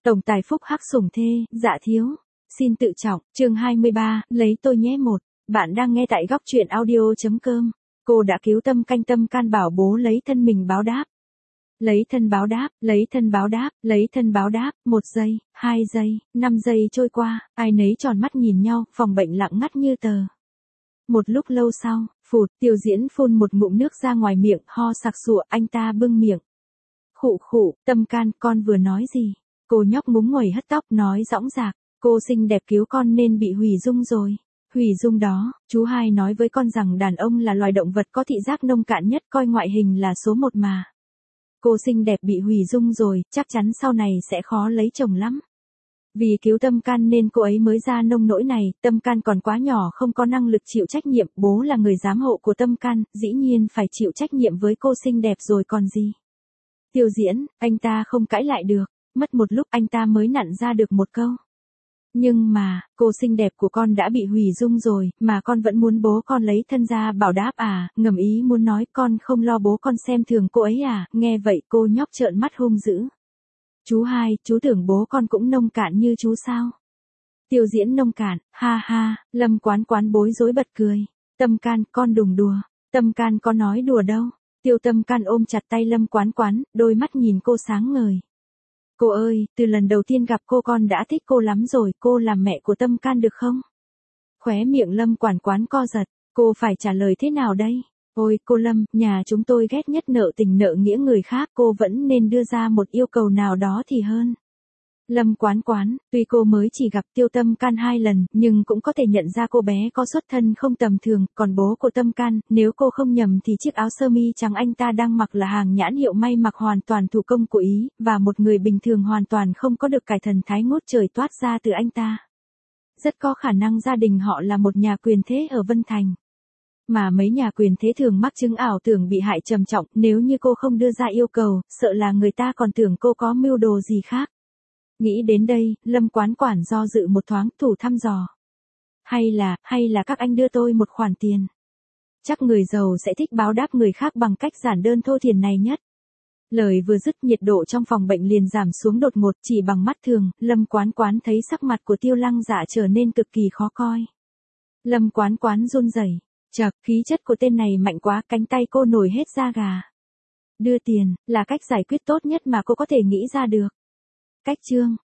Tổng tài phúc hắc sủng thê, dạ thiếu. Xin tự trọng, chương 23, lấy tôi nhé một. Bạn đang nghe tại góc truyện audio.com. Cô đã cứu Tâm Canh Tâm Can bảo bố lấy thân mình báo đáp. Lấy thân báo đáp, lấy thân báo đáp, lấy thân báo đáp, 1 giây, 2 giây, 5 giây trôi qua, ai nấy tròn mắt nhìn nhau, phòng bệnh lặng ngắt như tờ. Một lúc lâu sau, phụt, Tiêu Diễn phun một ngụm nước ra ngoài miệng, ho sặc sụa, anh ta bưng miệng. Khụ khụ, Tâm Can, con vừa nói gì? Cô nhóc ngúng nguẩy hất tóc nói dõng dạc, cô xinh đẹp cứu con nên bị hủy dung rồi. Hủy dung đó, chú hai nói với con rằng đàn ông là loài động vật có thị giác nông cạn nhất, coi ngoại hình là số 1 mà. Cô xinh đẹp bị hủy dung rồi, chắc chắn sau này sẽ khó lấy chồng lắm. Vì cứu Tâm Can nên cô ấy mới ra nông nỗi này, Tâm Can còn quá nhỏ không có năng lực chịu trách nhiệm, bố là người giám hộ của Tâm Can, dĩ nhiên phải chịu trách nhiệm với cô xinh đẹp rồi còn gì. Tiêu Diễn, anh ta không cãi lại được, mất một lúc anh ta mới nặn ra được một câu. Nhưng mà, cô xinh đẹp của con đã bị hủy dung rồi, mà con vẫn muốn bố con lấy thân ra bảo đáp à, ngầm ý muốn nói con không lo bố con xem thường cô ấy à, nghe vậy cô nhóc trợn mắt hung dữ. Chú hai, chú tưởng bố con cũng nông cạn như chú sao? Tiêu Diễn nông cạn, ha ha, Lâm Quán Quán bối rối bật cười. Tâm Can, con đừng đùa, Tâm Can có nói đùa đâu. Tiêu Tâm Can ôm chặt tay Lâm Quán Quán, đôi mắt nhìn cô sáng ngời. Cô ơi, từ lần đầu tiên gặp cô con đã thích cô lắm rồi, cô làm mẹ của Tâm Can được không? Khóe miệng Lâm Quán Quán co giật, cô phải trả lời thế nào đây? Ôi, cô Lâm, nhà chúng tôi ghét nhất nợ tình nợ nghĩa người khác, cô vẫn nên đưa ra một yêu cầu nào đó thì hơn. Lâm Quán Quán, tuy cô mới chỉ gặp Tiêu Tâm Can 2 lần, nhưng cũng có thể nhận ra cô bé có xuất thân không tầm thường, còn bố của Tâm Can, nếu cô không nhầm thì chiếc áo sơ mi trắng anh ta đang mặc là hàng nhãn hiệu may mặc hoàn toàn thủ công của Ý, và một người bình thường hoàn toàn không có được cải thần thái ngút trời toát ra từ anh ta. Rất có khả năng gia đình họ là một nhà quyền thế ở Vân Thành. Mà mấy nhà quyền thế thường mắc chứng ảo tưởng bị hại trầm trọng, nếu như cô không đưa ra yêu cầu, sợ là người ta còn tưởng cô có mưu đồ gì khác. Nghĩ đến đây, Lâm Quán Quán do dự một thoáng, thủ thăm dò. Hay là các anh đưa tôi một khoản tiền. Chắc người giàu sẽ thích báo đáp người khác bằng cách giản đơn thô thiển này nhất. Lời vừa dứt, nhiệt độ trong phòng bệnh liền giảm xuống đột ngột, chỉ bằng mắt thường, Lâm Quán Quán thấy sắc mặt của Tiêu Lăng Dạ trở nên cực kỳ khó coi. Lâm Quán Quán run rẩy, chậc, khí chất của tên này mạnh quá, cánh tay cô nổi hết da gà. Đưa tiền, là cách giải quyết tốt nhất mà cô có thể nghĩ ra được. Cách chương